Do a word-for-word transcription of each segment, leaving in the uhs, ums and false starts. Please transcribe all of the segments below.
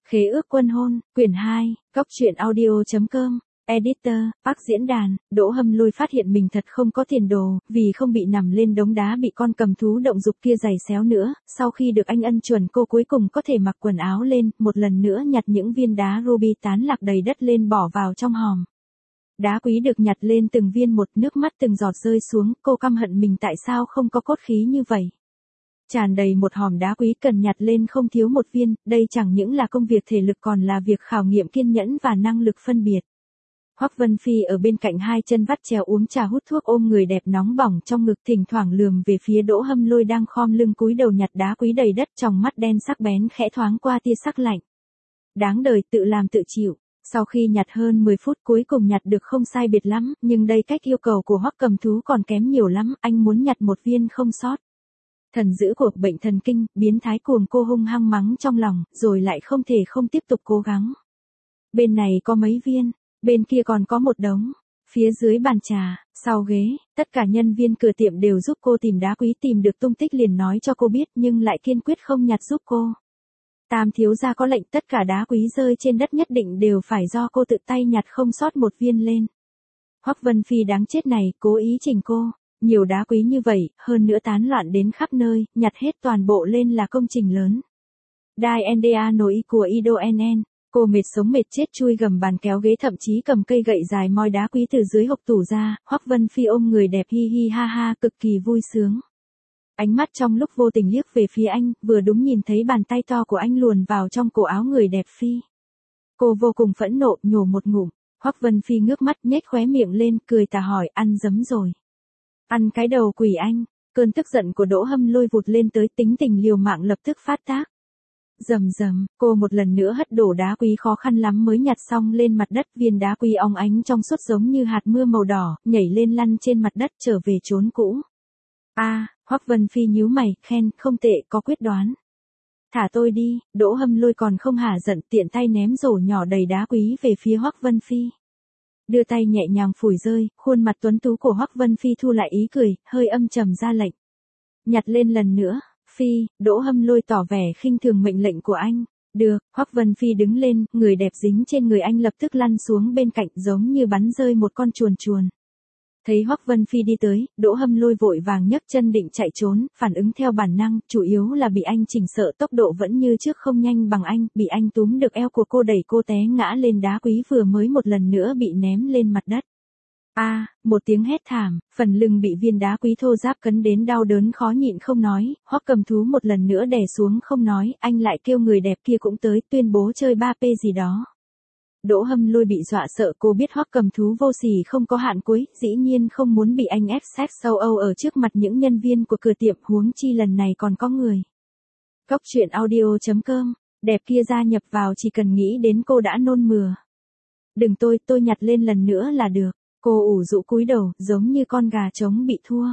Khế ước quân hôn, quyển hai, Cóc truyện audio chấm com, Editor, Park diễn đàn. Đỗ Hâm Lôi phát hiện mình thật không có tiền đồ, vì không bị nằm lên đống đá bị con cầm thú động dục kia giày xéo nữa. Sau khi được anh ân chuẩn, cô cuối cùng có thể mặc quần áo lên, một lần nữa nhặt những viên đá ruby tán lạc đầy đất lên bỏ vào trong hòm. Đá quý được nhặt lên từng viên một, nước mắt từng giọt rơi xuống, cô căm hận mình tại sao không có cốt khí như vậy. Tràn đầy một hòm đá quý cần nhặt lên không thiếu một viên, đây chẳng những là công việc thể lực còn là việc khảo nghiệm kiên nhẫn và năng lực phân biệt. Hoắc Vân Phi ở bên cạnh hai chân vắt chéo uống trà hút thuốc ôm người đẹp nóng bỏng trong ngực, thỉnh thoảng lườm về phía Đỗ Hâm Lôi đang khom lưng cúi đầu nhặt đá quý đầy đất, trong mắt đen sắc bén khẽ thoáng qua tia sắc lạnh. Đáng đời, tự làm tự chịu. Sau khi nhặt hơn mười phút cuối cùng nhặt được không sai biệt lắm, nhưng đây cách yêu cầu của Hoắc cầm thú còn kém nhiều lắm, anh muốn nhặt một viên không sót. Thần dữ của bệnh thần kinh, biến thái cuồng, cô hung hăng mắng trong lòng, rồi lại không thể không tiếp tục cố gắng. Bên này có mấy viên, bên kia còn có một đống. Phía dưới bàn trà, sau ghế, tất cả nhân viên cửa tiệm đều giúp cô tìm đá quý, tìm được tung tích liền nói cho cô biết nhưng lại kiên quyết không nhặt giúp cô. Tam thiếu gia có lệnh tất cả đá quý rơi trên đất nhất định đều phải do cô tự tay nhặt không sót một viên lên. Hoắc Vân Phi đáng chết này, cố ý chỉnh cô. Nhiều đá quý như vậy, hơn nữa tán loạn đến khắp nơi, nhặt hết toàn bộ lên là công trình lớn. Dai Nda nổi của Ido en en, cô mệt sống mệt chết chui gầm bàn kéo ghế, thậm chí cầm cây gậy dài moi đá quý từ dưới hộc tủ ra. Hoắc Vân Phi ôm người đẹp hi hi ha ha, cực kỳ vui sướng. Ánh mắt trong lúc vô tình liếc về phía anh, vừa đúng nhìn thấy bàn tay to của anh luồn vào trong cổ áo người đẹp Phi. Cô vô cùng phẫn nộ, nhổ một ngụm. Hoắc Vân Phi ngước mắt nhếch khóe miệng lên, cười tà hỏi, ăn dấm rồi. Ăn cái đầu quỷ anh. Cơn tức giận của Đỗ Hâm Lôi vụt lên tới, tính tình liều mạng lập tức phát tác. Rầm rầm, cô một lần nữa hất đổ đá quý khó khăn lắm mới nhặt xong lên mặt đất, viên đá quý óng ánh trong suốt giống như hạt mưa màu đỏ, nhảy lên lăn trên mặt đất trở về chốn cũ. A, à, Hoắc Vân Phi nhíu mày, khen, không tệ, có quyết đoán. Thả tôi đi. Đỗ Hâm Lôi còn không hả giận, tiện tay ném rổ nhỏ đầy đá quý về phía Hoắc Vân Phi. Đưa tay nhẹ nhàng phủi rơi, khuôn mặt tuấn tú của Hoắc Vân Phi thu lại ý cười, hơi âm trầm ra lệnh. Nhặt lên lần nữa. Phi. Đỗ Hâm Lôi tỏ vẻ khinh thường mệnh lệnh của anh. Được. Hoắc Vân Phi đứng lên, người đẹp dính trên người anh lập tức lăn xuống bên cạnh giống như bắn rơi một con chuồn chuồn. Thấy Hoắc Vân Phi đi tới, Đỗ Hâm Lôi vội vàng nhấc chân định chạy trốn, phản ứng theo bản năng, chủ yếu là bị anh chỉnh sợ, tốc độ vẫn như trước không nhanh bằng anh, bị anh túm được eo của cô đẩy cô té ngã lên đá quý vừa mới một lần nữa bị ném lên mặt đất. A, à, một tiếng hét thảm, phần lưng bị viên đá quý thô ráp cấn đến đau đớn khó nhịn không nói, Hoắc cầm thú một lần nữa đè xuống không nói, anh lại kêu người đẹp kia cũng tới, tuyên bố chơi ba pê gì đó. Đỗ Hâm Lôi bị dọa sợ, cô biết Hoắc cầm thú vô sỉ không có hạn cuối, dĩ nhiên không muốn bị anh ép sex sâu âu ở trước mặt những nhân viên của cửa tiệm, huống chi lần này còn có người. Cóc truyện audio chấm com, đẹp kia gia nhập vào chỉ cần nghĩ đến cô đã nôn mửa. Đừng tôi, tôi nhặt lên lần nữa là được. Cô ủ rũ cúi đầu, giống như con gà trống bị thua.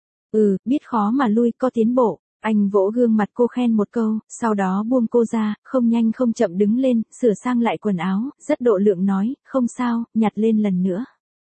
Ừ, biết khó mà lui, có tiến bộ. Anh vỗ gương mặt cô khen một câu, sau đó buông cô ra, không nhanh không chậm đứng lên, sửa sang lại quần áo, rất độ lượng nói, không sao, nhặt lên lần nữa.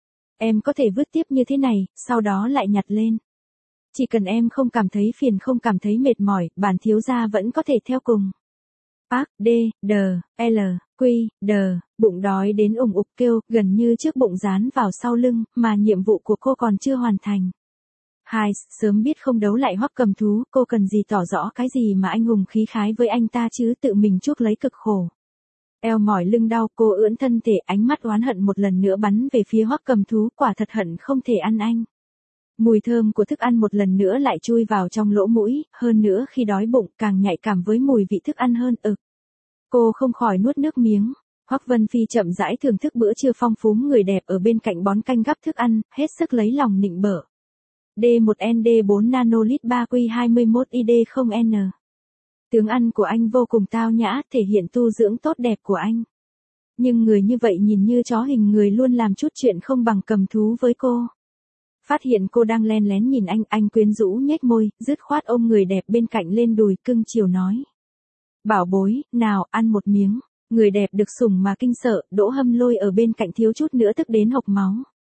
Em có thể vứt tiếp như thế này, sau đó lại nhặt lên. Chỉ cần em không cảm thấy phiền, không cảm thấy mệt mỏi, bản thiếu gia vẫn có thể theo cùng. Park, D, D, L, Q, D, bụng đói đến ủng ục kêu, gần như trước bụng dán vào sau lưng, mà nhiệm vụ của cô còn chưa hoàn thành. Hai, sớm biết không đấu lại Hoắc cầm thú, cô cần gì tỏ rõ cái gì mà anh hùng khí khái với anh ta chứ, tự mình chuốc lấy cực khổ. Eo mỏi lưng đau, cô ưỡn thân thể, ánh mắt oán hận một lần nữa bắn về phía Hoắc cầm thú, quả thật hận không thể ăn anh. Mùi thơm của thức ăn một lần nữa lại chui vào trong lỗ mũi, hơn nữa khi đói bụng càng nhạy cảm với mùi vị thức ăn hơn, ực. Cô không khỏi nuốt nước miếng. Hoắc Vân Phi chậm rãi thưởng thức bữa trưa phong phú, người đẹp ở bên cạnh bón canh gắp thức ăn, hết sức lấy lòng nịnh bợ. D một N D bốn nanolit ba Q hai mươi mốt I D không N. Tướng ăn của anh vô cùng tao nhã, thể hiện tu dưỡng tốt đẹp của anh. Nhưng người như vậy nhìn như chó hình người luôn làm chút chuyện không bằng cầm thú với cô. Phát hiện cô đang len lén nhìn anh, anh quyến rũ nhếch môi, dứt khoát ôm người đẹp bên cạnh lên đùi, cưng chiều nói. Bảo bối, nào, ăn một miếng. Người đẹp được sủng mà kinh sợ, Đỗ Hâm Lôi ở bên cạnh thiếu chút nữa tức đến hộc máu.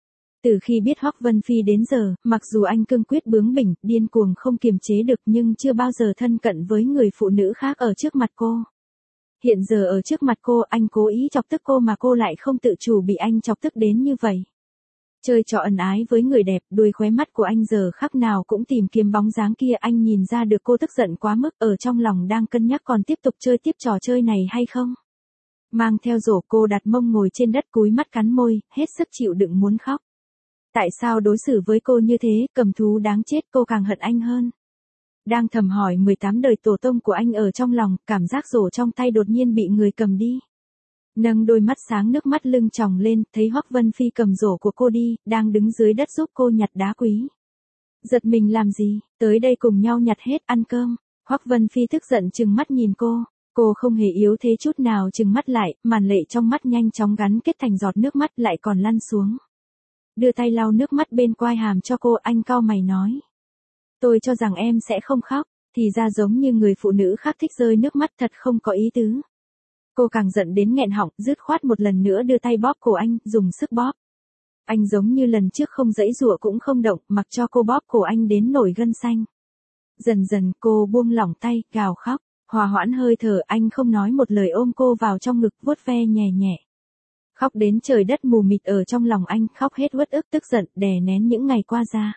Từ khi biết Hoắc Vân Phi đến giờ, mặc dù anh cương quyết bướng bỉnh, điên cuồng không kiềm chế được nhưng chưa bao giờ thân cận với người phụ nữ khác ở trước mặt cô. Hiện giờ ở trước mặt cô, anh cố ý chọc tức cô mà cô lại không tự chủ bị anh chọc tức đến như vậy. Chơi trò ẩn ái với người đẹp, đuôi khóe mắt của anh giờ khắc nào cũng tìm kiếm bóng dáng kia, anh nhìn ra được cô tức giận quá mức, ở trong lòng đang cân nhắc còn tiếp tục chơi tiếp trò chơi này hay không. Mang theo rổ, cô đặt mông ngồi trên đất cúi mắt cắn môi, hết sức chịu đựng muốn khóc. Tại sao đối xử với cô như thế, cầm thú đáng chết, cô càng hận anh hơn. Đang thầm hỏi mười tám đời tổ tông của anh ở trong lòng, cảm giác rổ trong tay đột nhiên bị người cầm đi. Nâng đôi mắt sáng nước mắt lưng tròng lên, thấy Hoắc Vân Phi cầm rổ của cô đi, đang đứng dưới đất giúp cô nhặt đá quý. Giật mình làm gì, tới đây cùng nhau nhặt hết, ăn cơm. Hoắc Vân Phi tức giận trừng mắt nhìn cô, cô không hề yếu thế chút nào, trừng mắt lại, màn lệ trong mắt nhanh chóng gắn kết thành giọt nước mắt lại còn lăn xuống. Đưa tay lau nước mắt bên quai hàm cho cô, anh cau mày nói. Tôi cho rằng em sẽ không khóc, thì ra giống như người phụ nữ khác thích rơi nước mắt, thật không có ý tứ. Cô càng giận đến nghẹn họng, dứt khoát một lần nữa đưa tay bóp cổ anh, dùng sức bóp. Anh giống như lần trước không giãy giụa cũng không động, mặc cho cô bóp cổ anh đến nổi gân xanh. Dần dần cô buông lỏng tay, gào khóc, hòa hoãn hơi thở, anh không nói một lời ôm cô vào trong ngực, vuốt ve nhẹ nhẹ. Khóc đến trời đất mù mịt ở trong lòng anh, khóc hết uất ức tức giận, đè nén những ngày qua ra.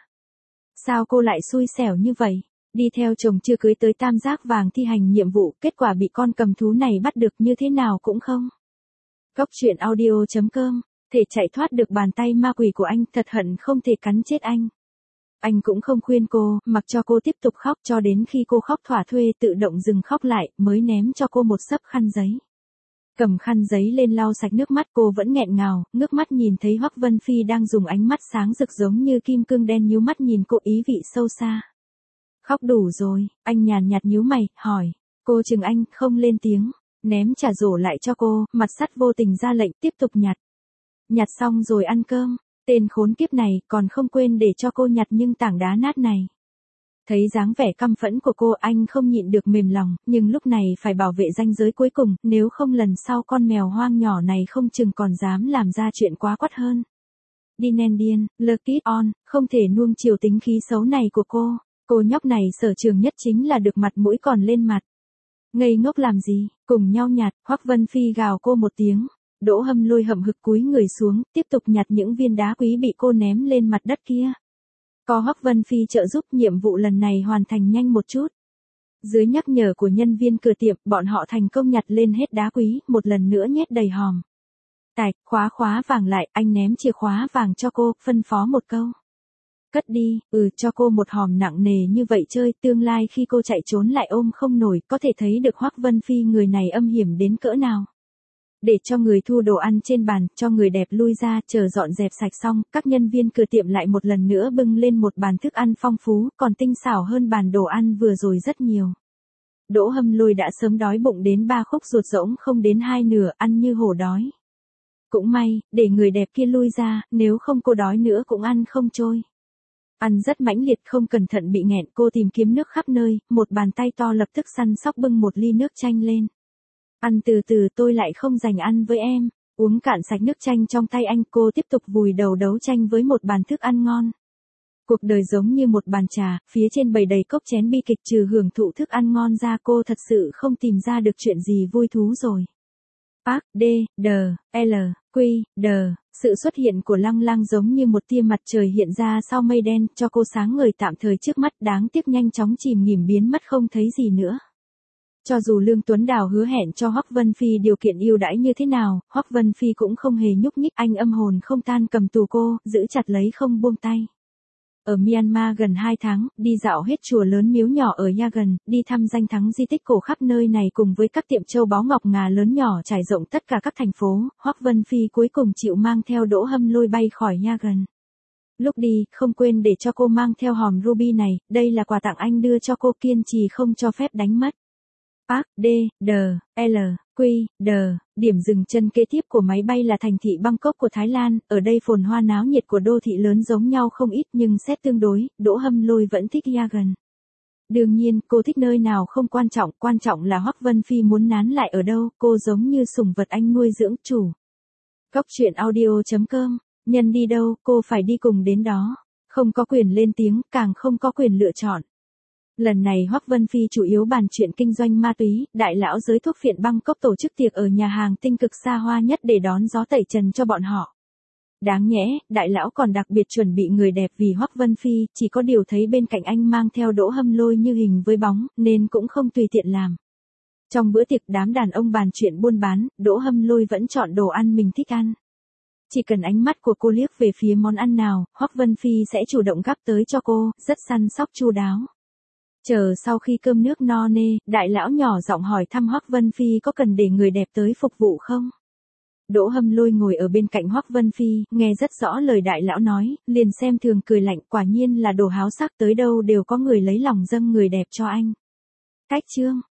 Sao cô lại xui xẻo như vậy? Đi theo chồng chưa cưới tới tam giác vàng thi hành nhiệm vụ, kết quả bị con cầm thú này bắt được, như thế nào cũng không. Cốc truyện audio chấm com, thể chạy thoát được bàn tay ma quỷ của anh, thật hận không thể cắn chết anh. Anh cũng không khuyên cô, mặc cho cô tiếp tục khóc cho đến khi cô khóc thỏa thuê tự động dừng khóc lại, mới ném cho cô một xấp khăn giấy. Cầm khăn giấy lên lau sạch nước mắt, cô vẫn nghẹn ngào, ngước mắt nhìn thấy Hoắc Vân Phi đang dùng ánh mắt sáng rực giống như kim cương đen nhíu mắt nhìn cô ý vị sâu xa. Khóc đủ rồi, anh nhàn nhạt nhíu mày, hỏi. Cô chừng anh, không lên tiếng, ném trả rổ lại cho cô, mặt sắt vô tình ra lệnh tiếp tục nhặt. Nhặt xong rồi ăn cơm, tên khốn kiếp này còn không quên để cho cô nhặt nhưng tảng đá nát này. Thấy dáng vẻ căm phẫn của cô, anh không nhịn được mềm lòng, nhưng lúc này phải bảo vệ ranh giới cuối cùng, nếu không lần sau con mèo hoang nhỏ này không chừng còn dám làm ra chuyện quá quắt hơn. Đi nen điên, look it on, không thể nuông chiều tính khí xấu này của cô. Cô nhóc này sở trường nhất chính là được mặt mũi còn lên mặt. Ngây ngốc làm gì, cùng nhau nhặt, Hoắc Vân Phi gào cô một tiếng. Đỗ Hâm Lôi hậm hực cúi người xuống, tiếp tục nhặt những viên đá quý bị cô ném lên mặt đất kia. Có Hoắc Vân Phi trợ giúp, nhiệm vụ lần này hoàn thành nhanh một chút. Dưới nhắc nhở của nhân viên cửa tiệm, bọn họ thành công nhặt lên hết đá quý, một lần nữa nhét đầy hòm. Tạch, khóa khóa vàng lại, anh ném chìa khóa vàng cho cô, phân phó một câu. Cất đi, ừ, cho cô một hòm nặng nề như vậy chơi, tương lai khi cô chạy trốn lại ôm không nổi, có thể thấy được Hoắc Vân Phi người này âm hiểm đến cỡ nào. Để cho người thu đồ ăn trên bàn, cho người đẹp lui ra, chờ dọn dẹp sạch xong, các nhân viên cửa tiệm lại một lần nữa bưng lên một bàn thức ăn phong phú, còn tinh xảo hơn bàn đồ ăn vừa rồi rất nhiều. Đỗ Hâm Lôi đã sớm đói bụng đến ba khúc ruột rỗng không đến hai nửa, ăn như hổ đói. Cũng may, để người đẹp kia lui ra, nếu không cô đói nữa cũng ăn không trôi. Ăn rất mãnh liệt, không cẩn thận bị nghẹn, cô tìm kiếm nước khắp nơi, một bàn tay to lập tức săn sóc bưng một ly nước chanh lên. Ăn từ từ, tôi lại không dành ăn với em. Uống cạn sạch nước chanh trong tay anh, cô tiếp tục vùi đầu đấu tranh với một bàn thức ăn ngon. Cuộc đời giống như một bàn trà, phía trên bày đầy cốc chén bi kịch, trừ hưởng thụ thức ăn ngon ra cô thật sự không tìm ra được chuyện gì vui thú rồi. Park, D, D, L, Q, D, sự xuất hiện của Lăng Lăng giống như một tia mặt trời hiện ra sau mây đen, cho cô sáng ngời tạm thời trước mắt, đáng tiếc nhanh chóng chìm nghỉm biến mất không thấy gì nữa. Cho dù Lương Tuấn Đào hứa hẹn cho Hoắc Vân Phi điều kiện ưu đãi như thế nào, Hoắc Vân Phi cũng không hề nhúc nhích, anh âm hồn không tan cầm tù cô, giữ chặt lấy không buông tay. Ở Myanmar gần hai tháng, đi dạo hết chùa lớn miếu nhỏ ở Yagan, đi thăm danh thắng di tích cổ khắp nơi này cùng với các tiệm châu báu ngọc ngà lớn nhỏ trải rộng tất cả các thành phố, Hoắc Vân Phi cuối cùng chịu mang theo Đỗ Hâm Lôi bay khỏi Yagan. Lúc đi, không quên để cho cô mang theo hòm ruby này, đây là quà tặng anh đưa cho cô, kiên trì không cho phép đánh mất. Park, D, D, L, Q, D, điểm dừng chân kế tiếp của máy bay là thành thị Bangkok của Thái Lan, ở đây phồn hoa náo nhiệt của đô thị lớn giống nhau không ít nhưng xét tương đối, Đỗ Hâm Lôi vẫn thích Yagan. Đương nhiên, cô thích nơi nào không quan trọng, quan trọng là Hoắc Vân Phi muốn nán lại ở đâu, cô giống như sủng vật anh nuôi dưỡng chủ. Cốc truyện audio chấm com, nhân đi đâu, cô phải đi cùng đến đó, không có quyền lên tiếng, càng không có quyền lựa chọn. Lần này Hoắc Vân Phi chủ yếu bàn chuyện kinh doanh ma túy, đại lão giới thuốc phiện Bangkok tổ chức tiệc ở nhà hàng tinh cực xa hoa nhất để đón gió tẩy trần cho bọn họ. Đáng nhẽ, đại lão còn đặc biệt chuẩn bị người đẹp vì Hoắc Vân Phi, chỉ có điều thấy bên cạnh anh mang theo Đỗ Hâm Lôi như hình với bóng, nên cũng không tùy tiện làm. Trong bữa tiệc đám đàn ông bàn chuyện buôn bán, Đỗ Hâm Lôi vẫn chọn đồ ăn mình thích ăn. Chỉ cần ánh mắt của cô liếc về phía món ăn nào, Hoắc Vân Phi sẽ chủ động gắp tới cho cô, rất săn sóc chu đáo. Chờ sau khi cơm nước no nê, đại lão nhỏ giọng hỏi thăm Hoắc Vân Phi có cần để người đẹp tới phục vụ không? Đỗ Hâm Lôi ngồi ở bên cạnh Hoắc Vân Phi, nghe rất rõ lời đại lão nói, liền xem thường cười lạnh, quả nhiên là đồ háo sắc, tới đâu đều có người lấy lòng dâng người đẹp cho anh. Cách chương